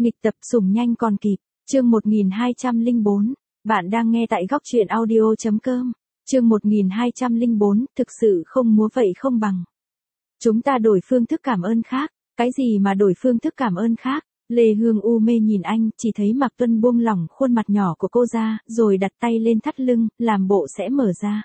Nghịch tập sủng nhanh còn kịp. Chương 1204. Bạn đang nghe tại góc truyện audio.com. Chương 1204, thực sự không múa vậy không bằng. Chúng ta đổi phương thức cảm ơn khác. Cái gì mà đổi phương thức cảm ơn khác? Lê Hương u mê nhìn anh, chỉ thấy Mạc Tuân buông lỏng khuôn mặt nhỏ của cô ra, rồi đặt tay lên thắt lưng, làm bộ sẽ mở ra.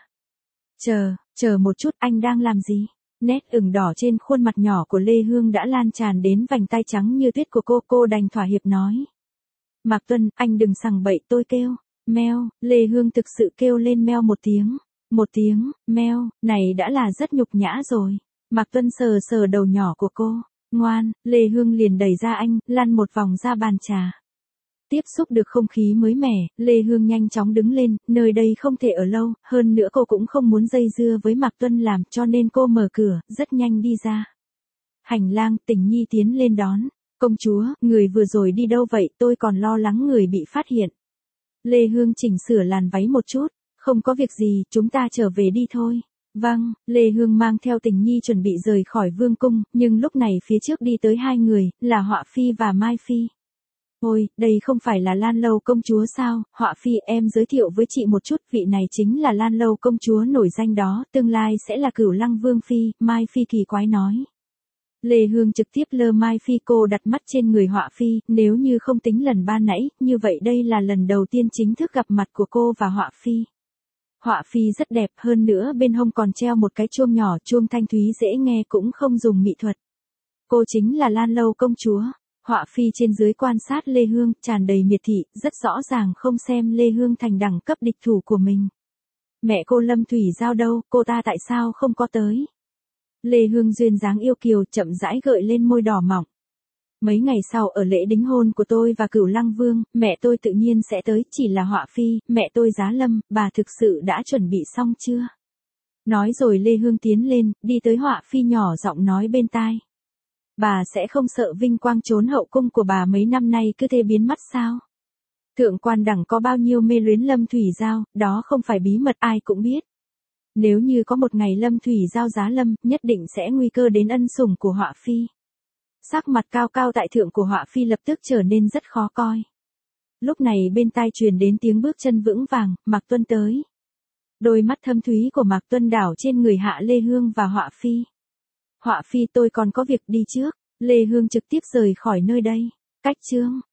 Chờ một chút, anh đang làm gì? Nét ửng đỏ trên khuôn mặt nhỏ của Lê Hương đã lan tràn đến vành tai trắng như tuyết của cô đành thỏa hiệp nói. Mạc Tuân, anh đừng sằng bậy, tôi kêu. Meo, Lê Hương thực sự kêu lên meo một tiếng, meo, này đã là rất nhục nhã rồi. Mạc Tuân sờ đầu nhỏ của cô. Ngoan, Lê Hương liền đẩy ra anh, lăn một vòng ra bàn trà. Tiếp xúc được không khí mới mẻ, Lê Hương nhanh chóng đứng lên, nơi đây không thể ở lâu, hơn nữa cô cũng không muốn dây dưa với Mạc Tuân làm, cho nên cô mở cửa, rất nhanh đi ra. Hành lang, Tình Nhi tiến lên đón. Công chúa, người vừa rồi đi đâu vậy, tôi còn lo lắng người bị phát hiện. Lê Hương chỉnh sửa làn váy một chút, không có việc gì, chúng ta trở về đi thôi. Vâng, Lê Hương mang theo Tình Nhi chuẩn bị rời khỏi vương cung, nhưng lúc này phía trước đi tới hai người, là Họa Phi và Mai Phi. Ôi, đây không phải là Lan Lâu công chúa sao? Họa Phi, em giới thiệu với chị một chút, vị này chính là Lan Lâu công chúa nổi danh đó, tương lai sẽ là Cửu Lăng Vương Phi, Mai Phi kỳ quái nói. Lê Hương trực tiếp lơ Mai Phi, cô đặt mắt trên người Họa Phi, nếu như không tính lần ban nãy, như vậy đây là lần đầu tiên chính thức gặp mặt của cô và Họa Phi. Họa Phi rất đẹp, hơn nữa bên hông còn treo một cái chuông nhỏ, chuông thanh thúy dễ nghe, cũng không dùng mỹ thuật. Cô chính là Lan Lâu công chúa. Họa Phi trên dưới quan sát Lê Hương, tràn đầy miệt thị, rất rõ ràng không xem Lê Hương thành đẳng cấp địch thủ của mình. Mẹ cô Lâm Thủy Giao đâu, cô ta tại sao không có tới? Lê Hương duyên dáng yêu kiều, chậm rãi gợi lên môi đỏ mỏng. Mấy ngày sau ở lễ đính hôn của tôi và Cửu Lăng Vương, mẹ tôi tự nhiên sẽ tới, chỉ là Họa Phi, mẹ tôi Giá Lâm, bà thực sự đã chuẩn bị xong chưa? Nói rồi Lê Hương tiến lên, đi tới Họa Phi nhỏ giọng nói bên tai. Bà sẽ không sợ vinh quang trốn hậu cung của bà mấy năm nay cứ thế biến mất sao? Thượng quan đẳng có bao nhiêu mê luyến Lâm Thủy Giao, đó không phải bí mật ai cũng biết. Nếu như có một ngày Lâm Thủy Giao Giá Lâm, nhất định sẽ nguy cơ đến ân sủng của Họa Phi. Sắc mặt cao cao tại thượng của Họa Phi lập tức trở nên rất khó coi. Lúc này bên tai truyền đến tiếng bước chân vững vàng, Mạc Tuân tới. Đôi mắt thâm thúy của Mạc Tuân đảo trên người Hạ Lê Hương và Họa Phi. Họa Phi, tôi còn có việc đi trước. Lê Hương trực tiếp rời khỏi nơi đây. Cách chương